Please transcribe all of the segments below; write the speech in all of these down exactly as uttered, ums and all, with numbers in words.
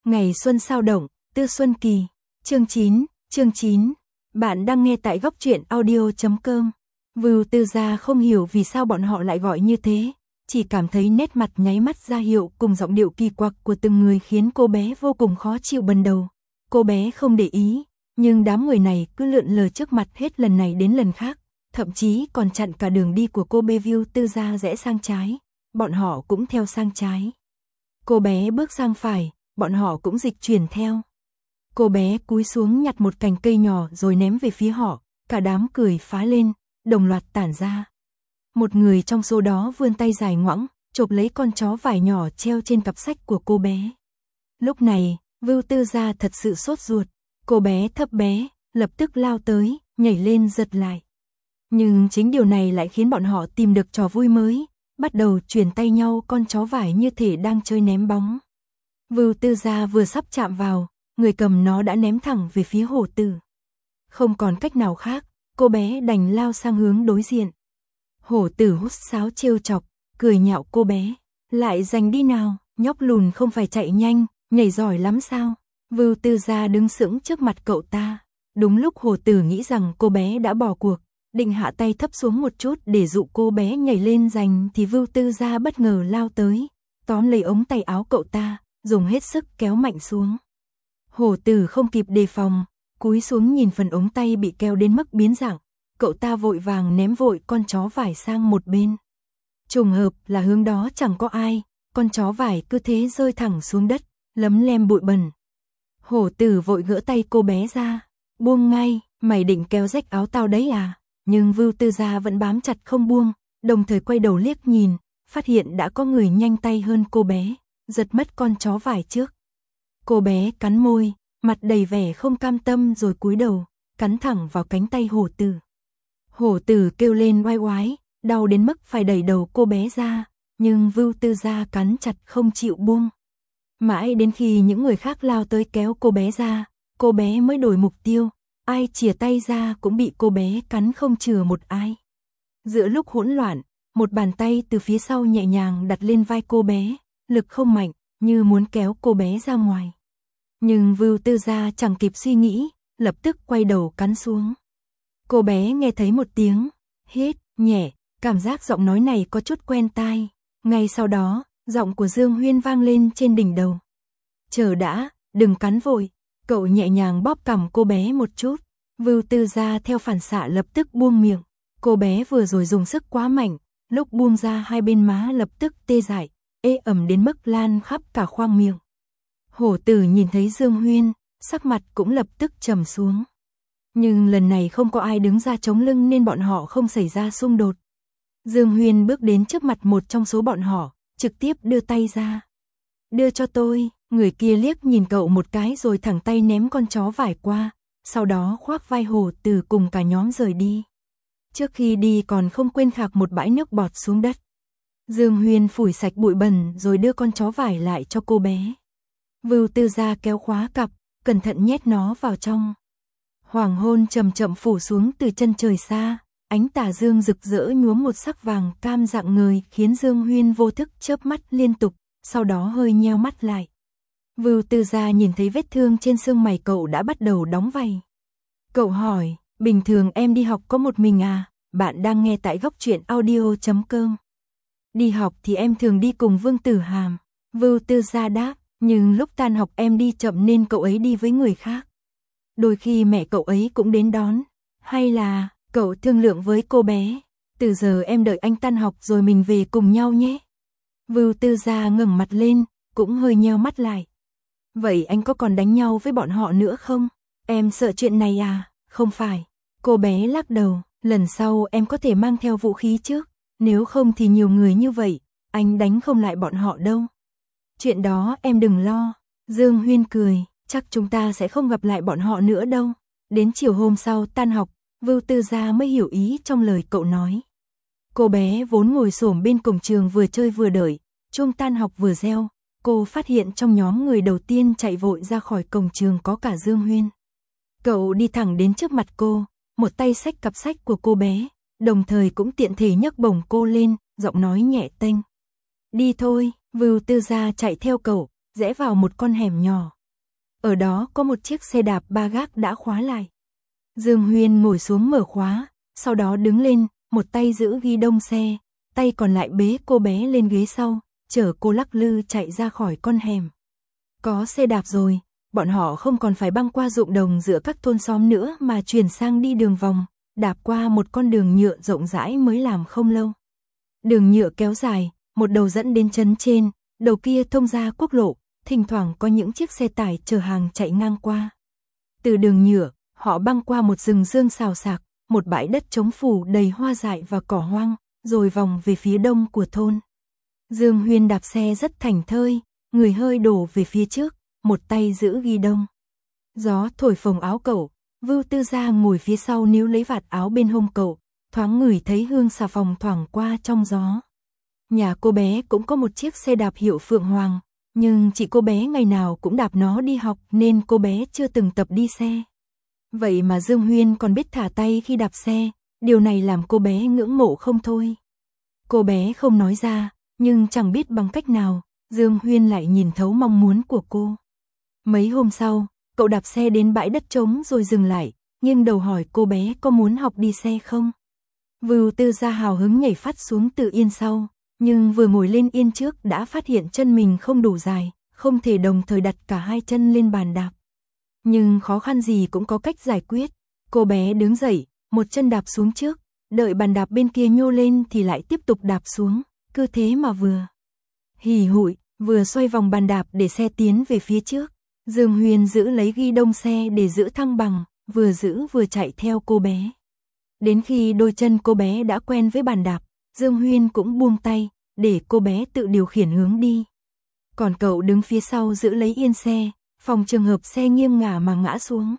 Ngày xuân sao động, Tư Xuân Kỳ. Chương chín, chương chín. Bạn đang nghe tại góc truyện audio chấm com. Vưu Tư Gia không hiểu vì sao bọn họ lại gọi như thế, chỉ cảm thấy nét mặt nháy mắt ra hiệu cùng giọng điệu kỳ quặc của từng người khiến cô bé vô cùng khó chịu ban đầu. Cô bé không để ý, nhưng đám người này cứ lượn lờ trước mặt hết lần này đến lần khác, thậm chí còn chặn cả đường đi của cô bé. Vưu Tư Gia rẽ sang trái, bọn họ cũng theo sang trái. Cô bé bước sang phải, bọn họ cũng dịch chuyển theo. Cô bé cúi xuống nhặt một cành cây nhỏ rồi ném về phía họ, cả đám cười phá lên, đồng loạt tản ra. Một người trong số đó vươn tay dài ngoẵng, chộp lấy con chó vải nhỏ treo trên cặp sách của cô bé. Lúc này, Vưu Tư Gia thật sự sốt ruột, cô bé thấp bé, lập tức lao tới, nhảy lên giật lại. Nhưng chính điều này lại khiến bọn họ tìm được trò vui mới, bắt đầu chuyển tay nhau con chó vải như thể đang chơi ném bóng. Vưu Tư Gia vừa sắp chạm vào, người cầm nó đã ném thẳng về phía Hổ Tử. Không còn cách nào khác, cô bé đành lao sang hướng đối diện. Hổ Tử hút sáo trêu chọc, cười nhạo cô bé. Lại giành đi nào, nhóc lùn không phải chạy nhanh, nhảy giỏi lắm sao? Vưu Tư Gia đứng sững trước mặt cậu ta. Đúng lúc Hổ Tử nghĩ rằng cô bé đã bỏ cuộc, định hạ tay thấp xuống một chút để dụ cô bé nhảy lên giành, thì Vưu Tư Gia bất ngờ lao tới, tóm lấy ống tay áo cậu ta, dùng hết sức kéo mạnh xuống. Hổ Tử không kịp đề phòng, cúi xuống nhìn phần ống tay bị kéo đến mức biến dạng, cậu ta vội vàng ném vội con chó vải sang một bên. Trùng hợp là hướng đó chẳng có ai, con chó vải cứ thế rơi thẳng xuống đất, lấm lem bụi bẩn. Hổ Tử vội gỡ tay cô bé ra, buông ngay, mày định kéo rách áo tao đấy à? Nhưng Vưu Tư Gia vẫn bám chặt không buông, đồng thời quay đầu liếc nhìn, phát hiện đã có người nhanh tay hơn cô bé, giật mất con chó vải trước. Cô bé cắn môi, mặt đầy vẻ không cam tâm rồi cúi đầu, cắn thẳng vào cánh tay Hổ Tử. Hổ Tử kêu lên oai oái, đau đến mức phải đẩy đầu cô bé ra, nhưng Vưu Tư Gia cắn chặt không chịu buông. Mãi đến khi những người khác lao tới kéo cô bé ra, cô bé mới đổi mục tiêu, ai chìa tay ra cũng bị cô bé cắn không chừa một ai. Giữa lúc hỗn loạn, một bàn tay từ phía sau nhẹ nhàng đặt lên vai cô bé, lực không mạnh, như muốn kéo cô bé ra ngoài. Nhưng Vưu Tư Gia chẳng kịp suy nghĩ, lập tức quay đầu cắn xuống. Cô bé nghe thấy một tiếng hít nhẹ, cảm giác giọng nói này có chút quen tai. Ngay sau đó, giọng của Dương Huyên vang lên trên đỉnh đầu. Chờ đã, đừng cắn vội. Cậu nhẹ nhàng bóp cằm cô bé một chút. Vưu Tư Gia theo phản xạ lập tức buông miệng. Cô bé vừa rồi dùng sức quá mạnh, lúc buông ra hai bên má lập tức tê dại, ê ẩm đến mức lan khắp cả khoang miệng. Hổ Tử nhìn thấy Dương Huyên, sắc mặt cũng lập tức trầm xuống. Nhưng lần này không có ai đứng ra chống lưng nên bọn họ không xảy ra xung đột. Dương Huyên bước đến trước mặt một trong số bọn họ, trực tiếp đưa tay ra. Đưa cho tôi. Người kia liếc nhìn cậu một cái rồi thẳng tay ném con chó vải qua, sau đó khoác vai Hổ Tử cùng cả nhóm rời đi. Trước khi đi còn không quên khạc một bãi nước bọt xuống đất. Dương Huyên phủi sạch bụi bẩn rồi đưa con chó vải lại cho cô bé. Vưu Tư Gia kéo khóa cặp, cẩn thận nhét nó vào trong. Hoàng hôn chậm chậm phủ xuống từ chân trời xa, ánh tà dương rực rỡ nhuốm một sắc vàng cam rạng ngời khiến Dương Huyên vô thức chớp mắt liên tục, sau đó hơi nheo mắt lại. Vưu Tư Gia nhìn thấy vết thương trên xương mày cậu đã bắt đầu đóng vảy. Cậu hỏi, bình thường em đi học có một mình à? Bạn đang nghe tại góc truyện audio chấm com. Đi học thì em thường đi cùng Vương Tử Hàm. Vưu Tư Gia đáp, nhưng lúc tan học em đi chậm nên cậu ấy đi với người khác. Đôi khi mẹ cậu ấy cũng đến đón. Hay là, cậu thương lượng với cô bé, từ giờ em đợi anh tan học rồi mình về cùng nhau nhé. Vưu Tư Gia ngẩng mặt lên, cũng hơi nheo mắt lại. Vậy anh có còn đánh nhau với bọn họ nữa không? Em sợ chuyện này à? Không phải. Cô bé lắc đầu, lần sau em có thể mang theo vũ khí trước, nếu không thì nhiều người như vậy, anh đánh không lại bọn họ đâu. Chuyện đó em đừng lo. Dương Huyên cười, chắc chúng ta sẽ không gặp lại bọn họ nữa đâu. Đến chiều hôm sau tan học, Vưu Tư Gia mới hiểu ý trong lời cậu nói. Cô bé vốn ngồi xổm bên cổng trường vừa chơi vừa đợi, chuông tan học vừa reo. Cô phát hiện trong nhóm người đầu tiên chạy vội ra khỏi cổng trường có cả Dương Huyên. Cậu đi thẳng đến trước mặt cô, một tay xách cặp sách của cô bé, đồng thời cũng tiện thể nhấc bổng cô lên, giọng nói nhẹ tênh. Đi thôi. Vưu Tư Gia chạy theo cậu, rẽ vào một con hẻm nhỏ. Ở đó có một chiếc xe đạp ba gác đã khóa lại. Dương Huyên ngồi xuống mở khóa, sau đó đứng lên, một tay giữ ghi đông xe, tay còn lại bế cô bé lên ghế sau, chở cô lắc lư chạy ra khỏi con hẻm. Có xe đạp rồi, bọn họ không còn phải băng qua ruộng đồng giữa các thôn xóm nữa mà chuyển sang đi đường vòng, đạp qua một con đường nhựa rộng rãi mới làm không lâu. Đường nhựa kéo dài, một đầu dẫn đến trấn trên, đầu kia thông ra quốc lộ, thỉnh thoảng có những chiếc xe tải chở hàng chạy ngang qua. Từ đường nhựa, họ băng qua một rừng rương xào xạc, một bãi đất trống phủ đầy hoa dại và cỏ hoang, rồi vòng về phía đông của thôn. Dương Huyên đạp xe rất thảnh thơi, người hơi đổ về phía trước, một tay giữ ghi đông. Gió thổi phồng áo cậu, Vưu Tư Gia ngồi phía sau níu lấy vạt áo bên hông cậu, thoáng ngửi thấy hương xà phòng thoảng qua trong gió. Nhà cô bé cũng có một chiếc xe đạp hiệu Phượng Hoàng, nhưng chị cô bé ngày nào cũng đạp nó đi học nên cô bé chưa từng tập đi xe. Vậy mà Dương Huyên còn biết thả tay khi đạp xe, điều này làm cô bé ngưỡng mộ không thôi. Cô bé không nói ra, nhưng chẳng biết bằng cách nào, Dương Huyên lại nhìn thấu mong muốn của cô. Mấy hôm sau, cậu đạp xe đến bãi đất trống rồi dừng lại, nghiêng đầu hỏi cô bé có muốn học đi xe không. Vưu Tư Gia hào hứng nhảy phát xuống từ yên sau, nhưng vừa ngồi lên yên trước đã phát hiện chân mình không đủ dài, không thể đồng thời đặt cả hai chân lên bàn đạp. Nhưng khó khăn gì cũng có cách giải quyết. Cô bé đứng dậy, một chân đạp xuống trước, đợi bàn đạp bên kia nhô lên thì lại tiếp tục đạp xuống, cứ thế mà vừa hì hụi, vừa xoay vòng bàn đạp để xe tiến về phía trước. Dương Huyên giữ lấy ghi đông xe để giữ thăng bằng, vừa giữ vừa chạy theo cô bé. Đến khi đôi chân cô bé đã quen với bàn đạp, Dương Huyên cũng buông tay, để cô bé tự điều khiển hướng đi. Còn cậu đứng phía sau giữ lấy yên xe, phòng trường hợp xe nghiêng ngả mà ngã xuống.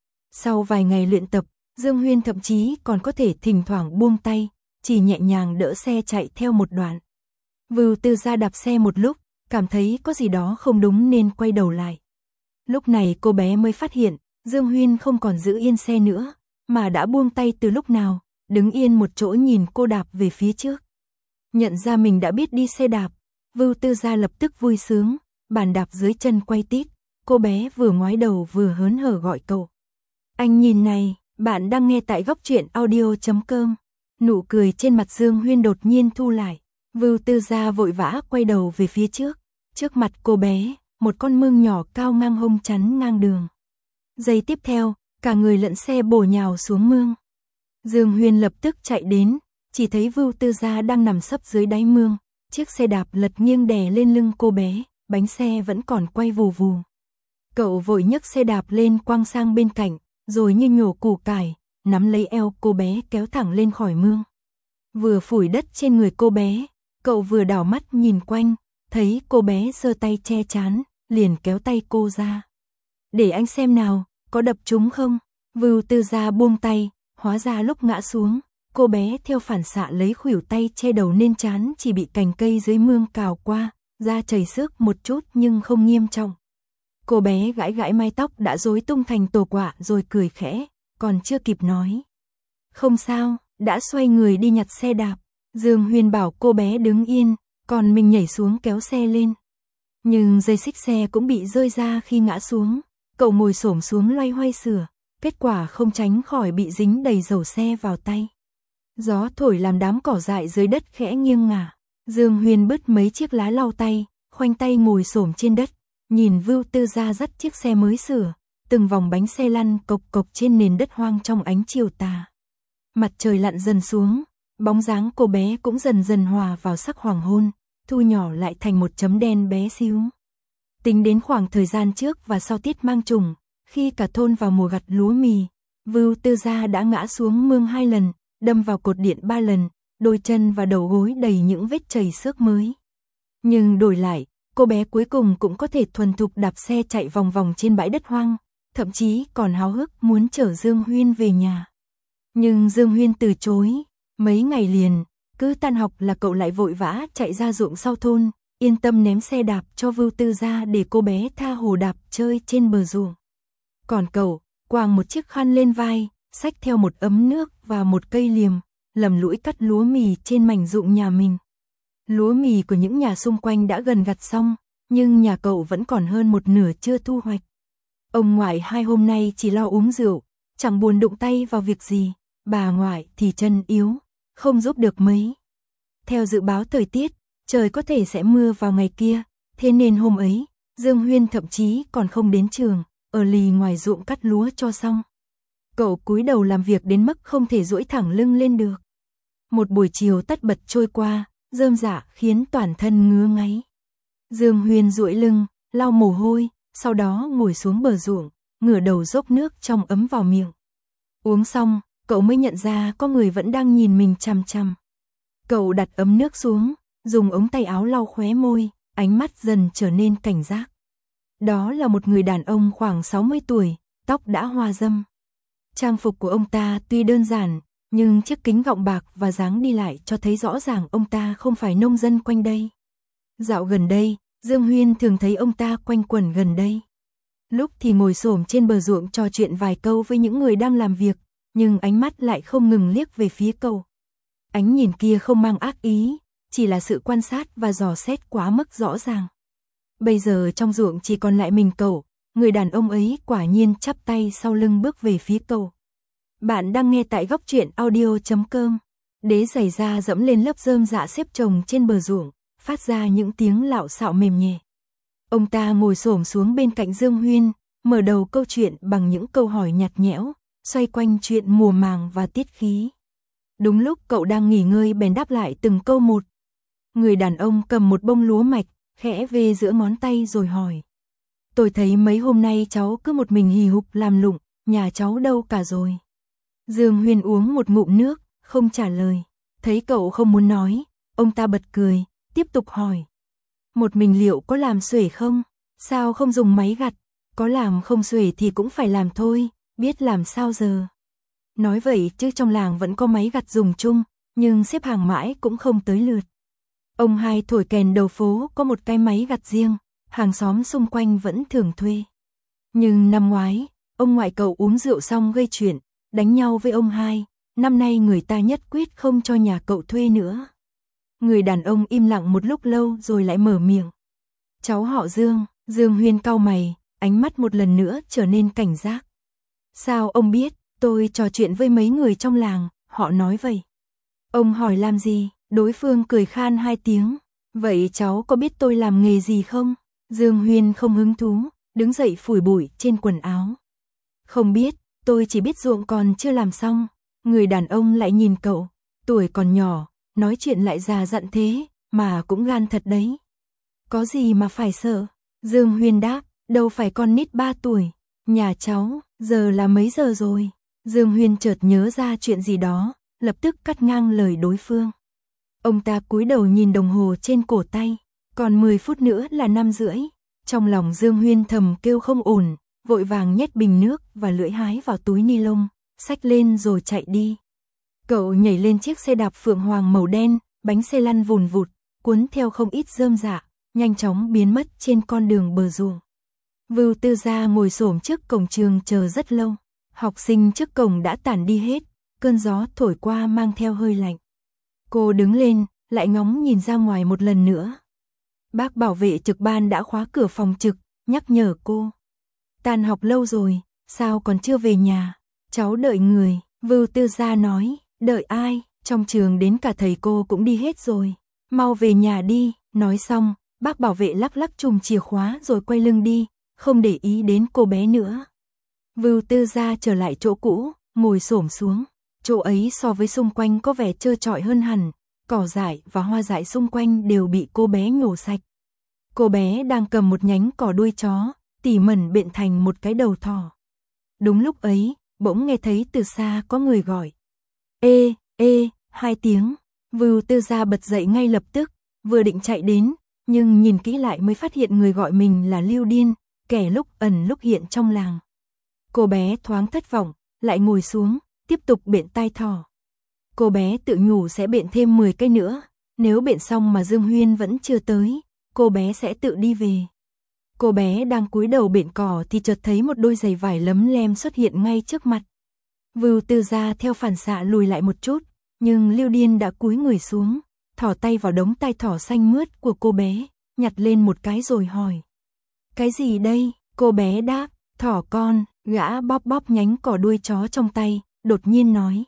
Sau vài ngày luyện tập, Dương Huyên thậm chí còn có thể thỉnh thoảng buông tay, chỉ nhẹ nhàng đỡ xe chạy theo một đoạn. Vưu Tư Gia đạp xe một lúc, cảm thấy có gì đó không đúng nên quay đầu lại. Lúc này cô bé mới phát hiện, Dương Huyên không còn giữ yên xe nữa, mà đã buông tay từ lúc nào, đứng yên một chỗ nhìn cô đạp về phía trước. Nhận ra mình đã biết đi xe đạp, Vưu Tư Gia lập tức vui sướng, bàn đạp dưới chân quay tít, cô bé vừa ngoái đầu vừa hớn hở gọi cậu. Anh nhìn này, bạn đang nghe tại góc truyện audio chấm com. Nụ cười trên mặt Dương Huyên đột nhiên thu lại, Vưu Tư Gia vội vã quay đầu về phía trước, trước mặt cô bé, một con mương nhỏ cao ngang hông chắn ngang đường. Giây tiếp theo, cả người lẫn xe bổ nhào xuống mương. Dương Huyên lập tức chạy đến, chỉ thấy Vưu Tư Gia đang nằm sấp dưới đáy mương, chiếc xe đạp lật nghiêng đè lên lưng cô bé, bánh xe vẫn còn quay vù vù. Cậu vội nhấc xe đạp lên quăng sang bên cạnh, rồi như nhổ củ cải, nắm lấy eo cô bé kéo thẳng lên khỏi mương. Vừa phủi đất trên người cô bé, cậu vừa đảo mắt nhìn quanh, thấy cô bé giơ tay che trán, liền kéo tay cô ra. Để anh xem nào, có đập trúng không? Vưu Tư Gia buông tay, hóa ra lúc ngã xuống, cô bé theo phản xạ lấy khuỷu tay che đầu nên trán chỉ bị cành cây dưới mương cào qua, da chảy xước một chút nhưng không nghiêm trọng. Cô bé gãi gãi mái tóc đã rối tung thành tổ quạ rồi cười khẽ, còn chưa kịp nói. Không sao, đã xoay người đi nhặt xe đạp. Dương Huyên bảo cô bé đứng yên, còn mình nhảy xuống kéo xe lên. Nhưng dây xích xe cũng bị rơi ra khi ngã xuống, cậu ngồi xổm xuống loay hoay sửa, kết quả không tránh khỏi bị dính đầy dầu xe vào tay. Gió thổi làm đám cỏ dại dưới đất khẽ nghiêng ngả. Dương Huyên bứt mấy chiếc lá lau tay, khoanh tay ngồi xổm trên đất, nhìn Vưu Tư Gia dắt chiếc xe mới sửa, từng vòng bánh xe lăn cộc cộc trên nền đất hoang trong ánh chiều tà. Mặt trời lặn dần xuống, bóng dáng cô bé cũng dần dần hòa vào sắc hoàng hôn, thu nhỏ lại thành một chấm đen bé xíu. Tính đến khoảng thời gian trước và sau tiết mang trùng, khi cả thôn vào mùa gặt lúa mì, Vưu Tư Gia đã ngã xuống mương hai lần, đâm vào cột điện ba lần, đôi chân và đầu gối đầy những vết chảy xước mới. Nhưng đổi lại, cô bé cuối cùng cũng có thể thuần thục đạp xe chạy vòng vòng trên bãi đất hoang, thậm chí còn háo hức muốn chở Dương Huyên về nhà. Nhưng Dương Huyên từ chối, mấy ngày liền, cứ tan học là cậu lại vội vã chạy ra ruộng sau thôn, yên tâm ném xe đạp cho Vưu Tư Gia để cô bé tha hồ đạp chơi trên bờ ruộng. Còn cậu, quàng một chiếc khăn lên vai, xách theo một ấm nước và một cây liềm, lầm lũi cắt lúa mì trên mảnh ruộng nhà mình. Lúa mì của những nhà xung quanh đã gần gặt xong, nhưng nhà cậu vẫn còn hơn một nửa chưa thu hoạch. Ông ngoại hai hôm nay chỉ lo uống rượu, chẳng buồn đụng tay vào việc gì, bà ngoại thì chân yếu, không giúp được mấy. Theo dự báo thời tiết, trời có thể sẽ mưa vào ngày kia, thế nên hôm ấy, Dương Huyên thậm chí còn không đến trường, ở lì ngoài ruộng cắt lúa cho xong. Cậu cúi đầu làm việc đến mức không thể duỗi thẳng lưng lên được. Một buổi chiều tất bật trôi qua, rơm rạ khiến toàn thân ngứa ngáy. Dương Huyên duỗi lưng, lau mồ hôi, sau đó ngồi xuống bờ ruộng, ngửa đầu dốc nước trong ấm vào miệng. Uống xong, cậu mới nhận ra có người vẫn đang nhìn mình chằm chằm. Cậu đặt ấm nước xuống, dùng ống tay áo lau khóe môi, ánh mắt dần trở nên cảnh giác. Đó là một người đàn ông khoảng sáu mươi tuổi, tóc đã hoa râm. Trang phục của ông ta tuy đơn giản, nhưng chiếc kính gọng bạc và dáng đi lại cho thấy rõ ràng ông ta không phải nông dân quanh đây. Dạo gần đây, Dương Huyên thường thấy ông ta quanh quẩn gần đây. Lúc thì ngồi xổm trên bờ ruộng trò chuyện vài câu với những người đang làm việc, nhưng ánh mắt lại không ngừng liếc về phía cậu. Ánh nhìn kia không mang ác ý, chỉ là sự quan sát và dò xét quá mức rõ ràng. Bây giờ trong ruộng chỉ còn lại mình cậu, người đàn ông ấy quả nhiên chắp tay sau lưng bước về phía cậu. Bạn đang nghe tại góc truyện audio chấm com. Đế giày da dẫm lên lớp rơm rạ xếp chồng trên bờ ruộng, phát ra những tiếng lạo xạo mềm nhẹ. Ông ta ngồi xổm xuống bên cạnh Dương Huyên, mở đầu câu chuyện bằng những câu hỏi nhạt nhẽo, xoay quanh chuyện mùa màng và tiết khí. Đúng lúc cậu đang nghỉ ngơi bèn đáp lại từng câu một. Người đàn ông cầm một bông lúa mạch, khẽ vê giữa ngón tay rồi hỏi. Tôi thấy mấy hôm nay cháu cứ một mình hì hục làm lụng, nhà cháu đâu cả rồi. Dương Huyên uống một ngụm nước, không trả lời. Thấy cậu không muốn nói, ông ta bật cười, tiếp tục hỏi. Một mình liệu có làm xuể không? Sao không dùng máy gặt? Có làm không xuể thì cũng phải làm thôi, biết làm sao giờ. Nói vậy chứ trong làng vẫn có máy gặt dùng chung, nhưng xếp hàng mãi cũng không tới lượt. Ông hai thổi kèn đầu phố có một cái máy gặt riêng, hàng xóm xung quanh vẫn thường thuê. Nhưng năm ngoái, ông ngoại cậu uống rượu xong gây chuyện, đánh nhau với ông hai, năm nay người ta nhất quyết không cho nhà cậu thuê nữa. Người đàn ông im lặng một lúc lâu rồi lại mở miệng. Cháu họ Dương, Dương Huyên cau mày, ánh mắt một lần nữa trở nên cảnh giác. Sao ông biết? Tôi trò chuyện với mấy người trong làng, họ nói vậy. Ông hỏi làm gì? Đối phương cười khan hai tiếng. Vậy cháu có biết tôi làm nghề gì không? Dương Huyên không hứng thú, đứng dậy phủi bụi trên quần áo. Không biết, tôi chỉ biết ruộng còn chưa làm xong. Người đàn ông lại nhìn cậu, tuổi còn nhỏ, nói chuyện lại già dặn thế, mà cũng gan thật đấy. Có gì mà phải sợ? Dương Huyên đáp, đâu phải con nít ba tuổi. Nhà cháu, giờ là mấy giờ rồi? Dương Huyên chợt nhớ ra chuyện gì đó, lập tức cắt ngang lời đối phương. Ông ta cúi đầu nhìn đồng hồ trên cổ tay, còn mười phút nữa là năm rưỡi. Trong lòng Dương Huyên thầm kêu không ổn, vội vàng nhét bình nước và lưỡi hái vào túi ni lông, xách lên rồi chạy đi. Cậu nhảy lên chiếc xe đạp phượng hoàng màu đen, bánh xe lăn vùn vụt, cuốn theo không ít rơm rạ, nhanh chóng biến mất trên con đường bờ ruộng. Vưu Tư Gia ngồi xổm trước cổng trường chờ rất lâu. Học sinh trước cổng đã tản đi hết, cơn gió thổi qua mang theo hơi lạnh. Cô đứng lên, lại ngóng nhìn ra ngoài một lần nữa. Bác bảo vệ trực ban đã khóa cửa phòng trực, nhắc nhở cô. Tan học lâu rồi, sao còn chưa về nhà? Cháu đợi người, Vưu Tư Gia nói. Đợi ai? Trong trường đến cả thầy cô cũng đi hết rồi. Mau về nhà đi. Nói xong, bác bảo vệ lắc lắc chùm chìa khóa rồi quay lưng đi, không để ý đến cô bé nữa. Vưu Tư Gia trở lại chỗ cũ, ngồi xổm xuống. Chỗ ấy so với xung quanh có vẻ trơ trọi hơn hẳn, cỏ dại và hoa dại xung quanh đều bị cô bé nhổ sạch. Cô bé đang cầm một nhánh cỏ đuôi chó, tỉ mẩn bện thành một cái đầu thỏ. Đúng lúc ấy, bỗng nghe thấy từ xa có người gọi. Ê, ê, hai tiếng. Vưu Tư Gia bật dậy ngay lập tức, vừa định chạy đến, nhưng nhìn kỹ lại mới phát hiện người gọi mình là Lưu Điên, kẻ lúc ẩn lúc hiện trong làng. Cô bé thoáng thất vọng, lại ngồi xuống, tiếp tục bện tai thỏ. Cô bé tự nhủ sẽ bện thêm mười cây nữa, nếu bện xong mà Dương Huyên vẫn chưa tới, cô bé sẽ tự đi về. Cô bé đang cúi đầu bện cỏ thì chợt thấy một đôi giày vải lấm lem xuất hiện ngay trước mặt. Vưu Tư Gia theo phản xạ lùi lại một chút, nhưng Lưu Điên đã cúi người xuống, thỏ tay vào đống tai thỏ xanh mướt của cô bé, nhặt lên một cái rồi hỏi. Cái gì đây? Cô bé đáp, Thỏ con, gã bóp bóp nhánh cỏ đuôi chó trong tay, đột nhiên nói.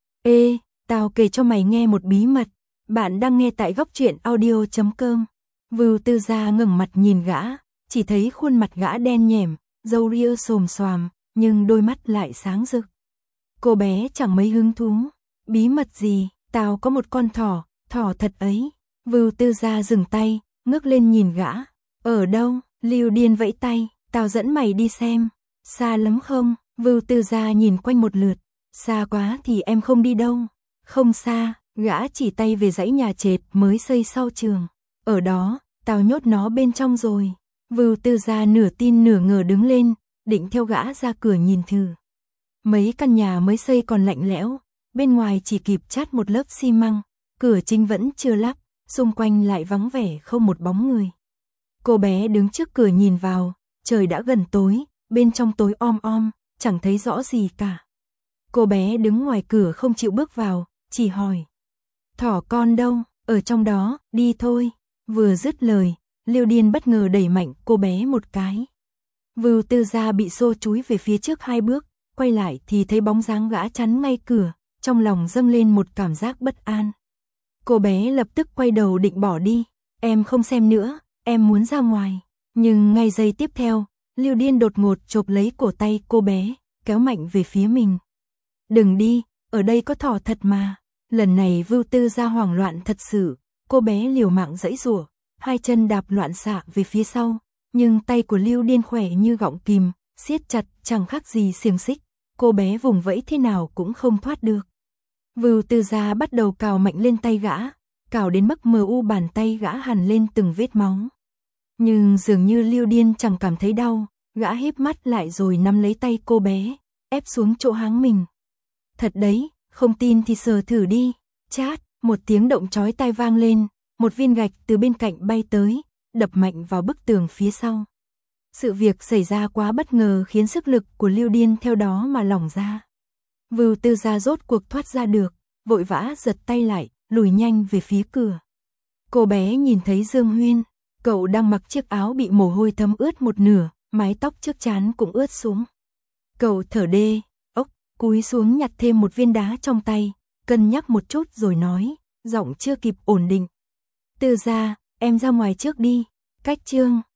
Ê, tao kể cho mày nghe một bí mật. Bạn đang nghe tại góc truyện audio chấm com. Vưu Tư Gia ngẩng mặt nhìn gã, chỉ thấy khuôn mặt gã đen nhẻm, râu ria xồm xoàm, nhưng đôi mắt lại sáng rực. Cô bé chẳng mấy hứng thú. Bí mật gì? Tao có một con thỏ, thỏ thật ấy. Vưu Tư Gia dừng tay, ngước lên nhìn gã. Ở đâu? Lưu Điên vẫy tay, tao dẫn mày đi xem. Xa lắm không? Vưu Tư Gia nhìn quanh một lượt. Xa quá thì em không đi đâu. Không xa, gã chỉ tay về dãy nhà trệt mới xây sau trường. Ở đó, tao nhốt nó bên trong rồi. Vưu Tư Gia nửa tin nửa ngờ đứng lên, định theo gã ra cửa nhìn thử. Mấy căn nhà mới xây còn lạnh lẽo, bên ngoài chỉ kịp chát một lớp xi măng, cửa chính vẫn chưa lắp, xung quanh lại vắng vẻ không một bóng người. Cô bé đứng trước cửa nhìn vào, trời đã gần tối, bên trong tối om om, chẳng thấy rõ gì cả. Cô bé đứng ngoài cửa không chịu bước vào, chỉ hỏi. Thỏ con đâu? Ở trong đó, đi thôi. Vừa dứt lời, Lưu Điên bất ngờ đẩy mạnh cô bé một cái. Vưu Tư Gia bị xô chúi về phía trước hai bước, quay lại thì thấy bóng dáng gã chắn ngay cửa, trong lòng dâng lên một cảm giác bất an. Cô bé lập tức quay đầu định bỏ đi. Em không xem nữa, em muốn ra ngoài. Nhưng ngay giây tiếp theo, Lưu Điên đột ngột chộp lấy cổ tay cô bé, kéo mạnh về phía mình. Đừng đi, ở đây có thỏ thật mà. Lần này Vưu Tư Gia hoảng loạn thật sự, cô bé liều mạng giãy giụa, hai chân đạp loạn xạ về phía sau, nhưng tay của Lưu Điên khỏe như gọng kìm, siết chặt chẳng khác gì xiềng xích, cô bé vùng vẫy thế nào cũng không thoát được. Vưu Tư Gia bắt đầu cào mạnh lên tay gã, cào đến mức mờ u bàn tay gã hằn lên từng vết máu. Nhưng dường như Lưu Điên chẳng cảm thấy đau, gã híp mắt lại rồi nắm lấy tay cô bé, ép xuống chỗ háng mình. Thật đấy, không tin thì sờ thử đi. Chát, một tiếng động chói tai vang lên, một viên gạch từ bên cạnh bay tới, đập mạnh vào bức tường phía sau. Sự việc xảy ra quá bất ngờ khiến sức lực của Lưu Điên theo đó mà lỏng ra. Vưu Tư Gia rốt cuộc thoát ra được, vội vã giật tay lại, lùi nhanh về phía cửa. Cô bé nhìn thấy Dương Huyên, cậu đang mặc chiếc áo bị mồ hôi thấm ướt một nửa, mái tóc trước trán cũng ướt xuống. Cậu thở đê, ốc, cúi xuống nhặt thêm một viên đá trong tay, cân nhắc một chút rồi nói, giọng chưa kịp ổn định. Tư Gia, em ra ngoài trước đi. Cách chương